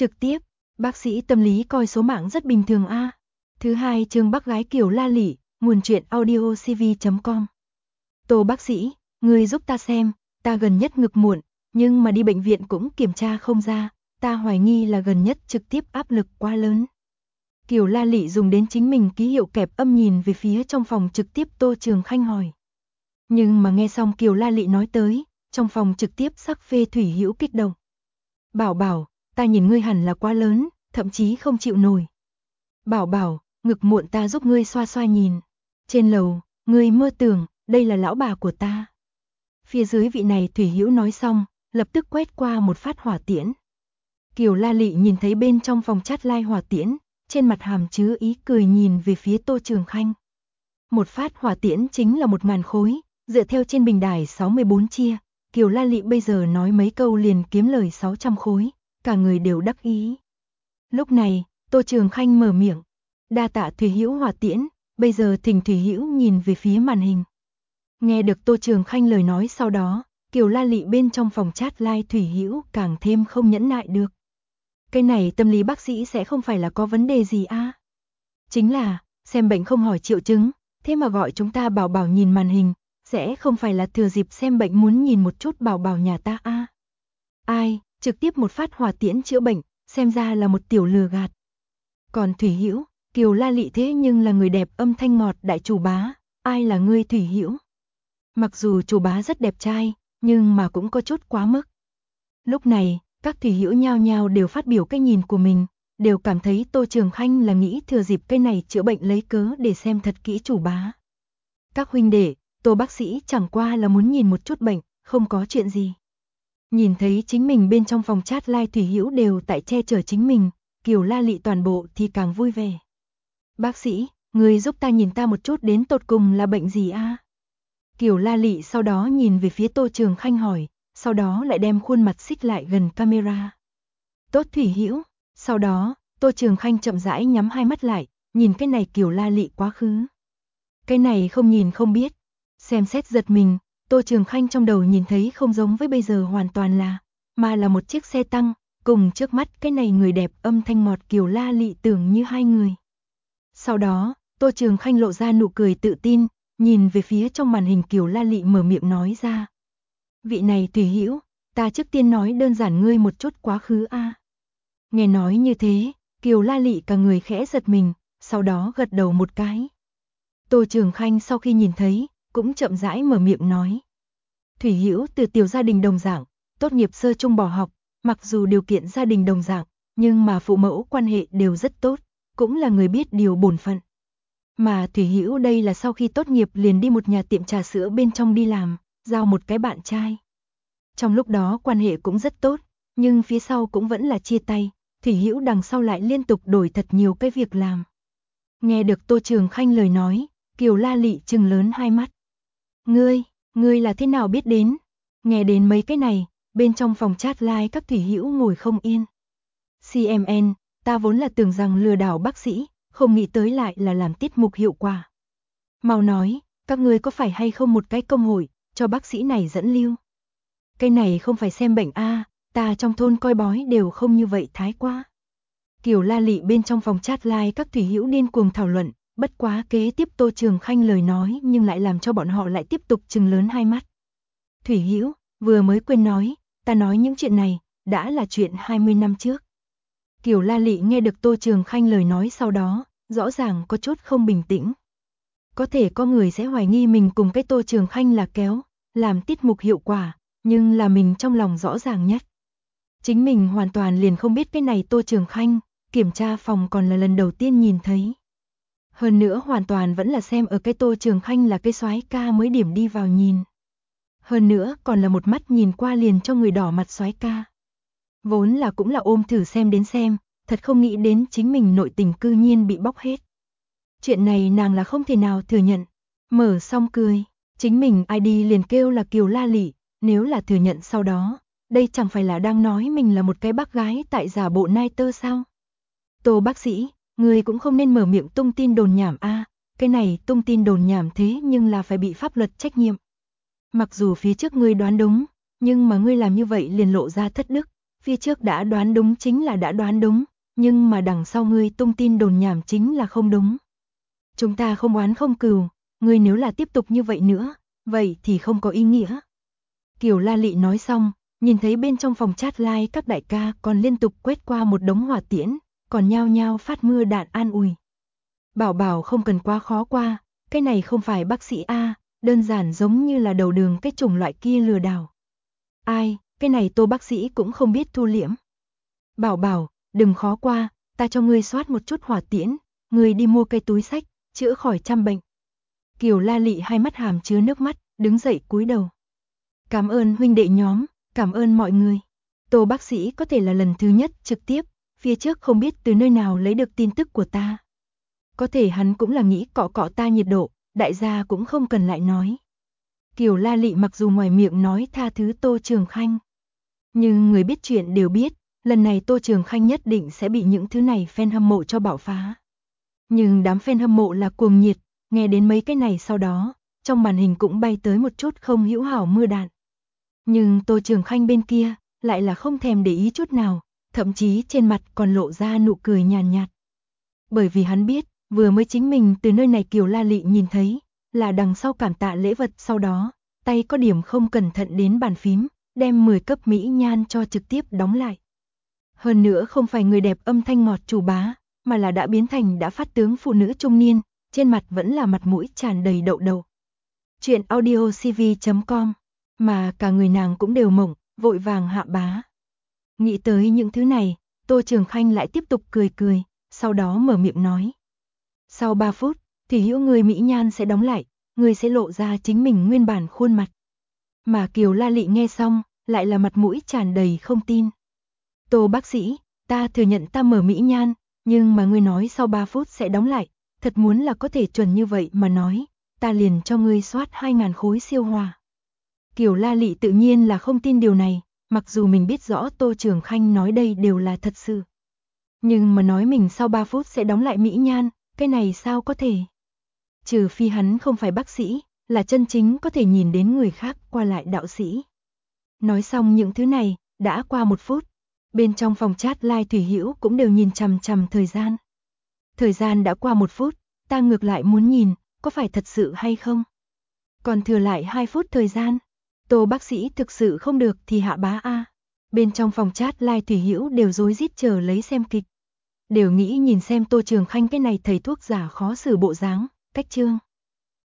Trực tiếp, bác sĩ tâm lý coi số mạng rất bình thường a. Thứ hai chương bác gái Kiều La Lị, nguồn truyện audiocv.com. Tô bác sĩ, người giúp ta xem, ta gần nhất ngực muộn, nhưng mà đi bệnh viện cũng kiểm tra không ra, ta hoài nghi là gần nhất trực tiếp áp lực quá lớn. Kiều La Lị dùng đến chính mình ký hiệu kẹp âm nhìn về phía trong phòng trực tiếp Tô Trường Khanh hỏi. Nhưng mà nghe xong Kiều La Lị nói tới, trong phòng trực tiếp sắc phê Thủy Hữu kích động. Bảo bảo, ta nhìn ngươi hẳn là quá lớn, thậm chí không chịu nổi. Bảo bảo, ngực muộn ta giúp ngươi xoa xoa nhìn. Trên lầu, ngươi mơ tưởng, đây là lão bà của ta. Phía dưới vị này Thủy Hữu nói xong, lập tức quét qua một phát hỏa tiễn. Kiều La Lị nhìn thấy bên trong phòng chat live hỏa tiễn, trên mặt hàm chứa ý cười nhìn về phía Tô Trường Khanh. Một phát hỏa tiễn chính là 1000 khối, dựa theo trên bình đài 64 chia, Kiều La Lị bây giờ nói mấy câu liền kiếm lời 600 khối, cả người đều đắc ý. Lúc này, Tô Trường Khanh mở miệng, đa tạ Thủy Hữu hỏa tiễn, bây giờ thỉnh Thủy Hữu nhìn về phía màn hình. Nghe được Tô Trường Khanh lời nói sau đó, Kiều La Lị bên trong phòng chat live Thủy Hữu càng thêm không nhẫn nại được. Cái này tâm lý bác sĩ sẽ không phải là có vấn đề gì a? Chính là, xem bệnh không hỏi triệu chứng, thế mà gọi chúng ta bảo bảo nhìn màn hình, sẽ không phải là thừa dịp xem bệnh muốn nhìn một chút bảo bảo nhà ta a? Ai, trực tiếp một phát hỏa tiễn chữa bệnh, xem ra là một tiểu lừa gạt. Còn Thủy Hữu, Kiều La Lị thế nhưng là người đẹp âm thanh ngọt đại chủ bá, ai là ngươi Thủy Hữu? Mặc dù chủ bá rất đẹp trai, nhưng mà cũng có chút quá mức. Lúc này, các Thủy Hữu nhao nhao đều phát biểu cái nhìn của mình, đều cảm thấy Tô Trường Khanh là nghĩ thừa dịp cái này chữa bệnh lấy cớ để xem thật kỹ chủ bá. Các huynh đệ, Tô bác sĩ chẳng qua là muốn nhìn một chút bệnh, không có chuyện gì. Nhìn thấy chính mình bên trong phòng chat live Thủy Hữu đều tại che chở chính mình, Kiều La Lị toàn bộ thì càng vui vẻ. Bác sĩ, người giúp ta nhìn ta một chút đến tột cùng là bệnh gì a? Kiều La Lị sau đó nhìn về phía Tô Trường Khanh hỏi, sau đó lại đem khuôn mặt xích lại gần camera. Tốt Thủy Hữu, sau đó, Tô Trường Khanh chậm rãi nhắm hai mắt lại, nhìn cái này Kiều La Lị quá khứ. Cái này không nhìn không biết, xem xét giật mình, Tô Trường Khanh trong đầu nhìn thấy không giống với bây giờ hoàn toàn là, mà là một chiếc xe tăng, cùng trước mắt cái này người đẹp âm thanh ngọt Kiều La Lị tưởng như hai người. Sau đó, Tô Trường Khanh lộ ra nụ cười tự tin, nhìn về phía trong màn hình Kiều La Lị mở miệng nói ra. Vị này Thủy Hữu, ta trước tiên nói đơn giản ngươi một chút quá khứ a. Nghe nói như thế, Kiều La Lị cả người khẽ giật mình, sau đó gật đầu một cái. Tô Trường Khanh sau khi nhìn thấy, cũng chậm rãi mở miệng nói. Thủy Hữu từ tiểu gia đình đồng dạng, tốt nghiệp sơ trung bỏ học, mặc dù điều kiện gia đình đồng dạng, nhưng mà phụ mẫu quan hệ đều rất tốt, cũng là người biết điều bổn phận. Mà Thủy Hữu đây là sau khi tốt nghiệp liền đi một nhà tiệm trà sữa bên trong đi làm, giao một cái bạn trai. Trong lúc đó quan hệ cũng rất tốt, nhưng phía sau cũng vẫn là chia tay, Thủy Hữu đằng sau lại liên tục đổi thật nhiều cái việc làm. Nghe được Tô Trường Khanh lời nói, Kiều La Lị trừng lớn hai mắt. Ngươi là thế nào biết đến? Nghe đến mấy cái này, bên trong phòng chat live các Thủy Hữu ngồi không yên. CMN, ta vốn là tưởng rằng lừa đảo bác sĩ, không nghĩ tới lại là làm tiết mục hiệu quả. Mau nói, các ngươi có phải hay không một cái công hội, cho bác sĩ này dẫn lưu? Cái này không phải xem bệnh a, ta trong thôn coi bói đều không như vậy thái quá. Kiều La Lị bên trong phòng chat live các Thủy Hữu điên cuồng thảo luận, bất quá kế tiếp Tô Trường Khanh lời nói nhưng lại làm cho bọn họ lại tiếp tục trừng lớn hai mắt. Thủy Hữu, vừa mới quên nói, ta nói những chuyện này, đã là chuyện 20 năm trước. Kiều La Lị nghe được Tô Trường Khanh lời nói sau đó, rõ ràng có chút không bình tĩnh. Có thể có người sẽ hoài nghi mình cùng cái Tô Trường Khanh là kéo, làm tiết mục hiệu quả, nhưng là mình trong lòng rõ ràng nhất. Chính mình hoàn toàn liền không biết cái này Tô Trường Khanh, kiểm tra phòng còn là lần đầu tiên nhìn thấy. Hơn nữa hoàn toàn vẫn là xem ở cái Tô Trường Khanh là cái soái ca mới điểm đi vào nhìn. Hơn nữa còn là một mắt nhìn qua liền cho người đỏ mặt soái ca. Vốn là cũng là ôm thử xem đến xem, thật không nghĩ đến chính mình nội tình cư nhiên bị bóc hết. Chuyện này nàng là không thể nào thừa nhận. Mở xong cười, chính mình ID liền kêu là Kiều La Lị, nếu là thừa nhận sau đó, đây chẳng phải là đang nói mình là một cái bác gái tại giả bộ nai tơ sao? Tô bác sĩ, người cũng không nên mở miệng tung tin đồn nhảm a, cái này tung tin đồn nhảm thế nhưng là phải bị pháp luật trách nhiệm. Mặc dù phía trước ngươi đoán đúng, nhưng mà ngươi làm như vậy liền lộ ra thất đức, phía trước đã đoán đúng chính là đã đoán đúng, nhưng mà đằng sau ngươi tung tin đồn nhảm chính là không đúng. Chúng ta không oán không cừu, ngươi nếu là tiếp tục như vậy nữa, vậy thì không có ý nghĩa. Kiều La Lị nói xong, nhìn thấy bên trong phòng chat live các đại ca còn liên tục quét qua một đống hỏa tiễn, còn nhao nhao phát mưa đạn an ủi. Bảo bảo không cần quá khó qua, cái này không phải bác sĩ A, đơn giản giống như là đầu đường cái chủng loại kia lừa đảo. Ai, cái này Tô bác sĩ cũng không biết thu liễm. Bảo bảo, đừng khó qua, ta cho ngươi soát một chút hỏa tiễn, ngươi đi mua cây túi sách, chữa khỏi trăm bệnh. Kiều La Lị hai mắt hàm chứa nước mắt, đứng dậy cúi đầu. Cảm ơn huynh đệ nhóm, cảm ơn mọi người. Tô bác sĩ có thể là lần thứ nhất trực tiếp, phía trước không biết từ nơi nào lấy được tin tức của ta. Có thể hắn cũng là nghĩ cọ cọ ta nhiệt độ, đại gia cũng không cần lại nói. Kiều La Lị mặc dù ngoài miệng nói tha thứ Tô Trường Khanh, nhưng người biết chuyện đều biết, lần này Tô Trường Khanh nhất định sẽ bị những thứ này fan hâm mộ cho bạo phá. Nhưng đám fan hâm mộ là cuồng nhiệt, nghe đến mấy cái này sau đó, trong màn hình cũng bay tới một chút không hữu hảo mưa đạn. Nhưng Tô Trường Khanh bên kia, lại là không thèm để ý chút nào, thậm chí trên mặt còn lộ ra nụ cười nhàn nhạt. Bởi vì hắn biết, vừa mới chính mình từ nơi này Kiều La Lị nhìn thấy, là đằng sau cảm tạ lễ vật sau đó, tay có điểm không cẩn thận đến bàn phím, đem 10 cấp mỹ nhan cho trực tiếp đóng lại. Hơn nữa không phải người đẹp âm thanh ngọt chủ bá, mà là đã biến thành đã phát tướng phụ nữ trung niên, trên mặt vẫn là mặt mũi tràn đầy đậu đậu. Chuyện audiocv.com, mà cả người nàng cũng đều mộng, vội vàng hạ bá. Nghĩ tới những thứ này, Tô Trường Khanh lại tiếp tục cười cười, sau đó mở miệng nói. Sau 3 phút, thì hữu người mỹ nhan sẽ đóng lại, người sẽ lộ ra chính mình nguyên bản khuôn mặt. Mà Kiều La Lị nghe xong, lại là mặt mũi tràn đầy không tin. Tô bác sĩ, ta thừa nhận ta mở mỹ nhan, nhưng mà ngươi nói sau 3 phút sẽ đóng lại, thật muốn là có thể chuẩn như vậy mà nói, ta liền cho ngươi soát 2.000 khối siêu hòa. Kiều La Lị tự nhiên là không tin điều này, mặc dù mình biết rõ Tô Trường Khanh nói đây đều là thật sự. Nhưng mà nói mình sau 3 phút sẽ đóng lại mỹ nhan, cái này sao có thể? Trừ phi hắn không phải bác sĩ, là chân chính có thể nhìn đến người khác qua lại đạo sĩ. Nói xong những thứ này, đã qua 1 phút. Bên trong phòng chat live Thủy Hữu cũng đều nhìn chằm chằm thời gian. Thời gian đã qua 1 phút, ta ngược lại muốn nhìn, có phải thật sự hay không? Còn thừa lại 2 phút thời gian. Tô bác sĩ thực sự không được thì hạ bá A. Bên trong phòng chat live Thủy Hữu đều rối rít chờ lấy xem kịch. Đều nghĩ nhìn xem Tô Trường Khanh cái này thầy thuốc giả khó xử bộ dáng, cách chương.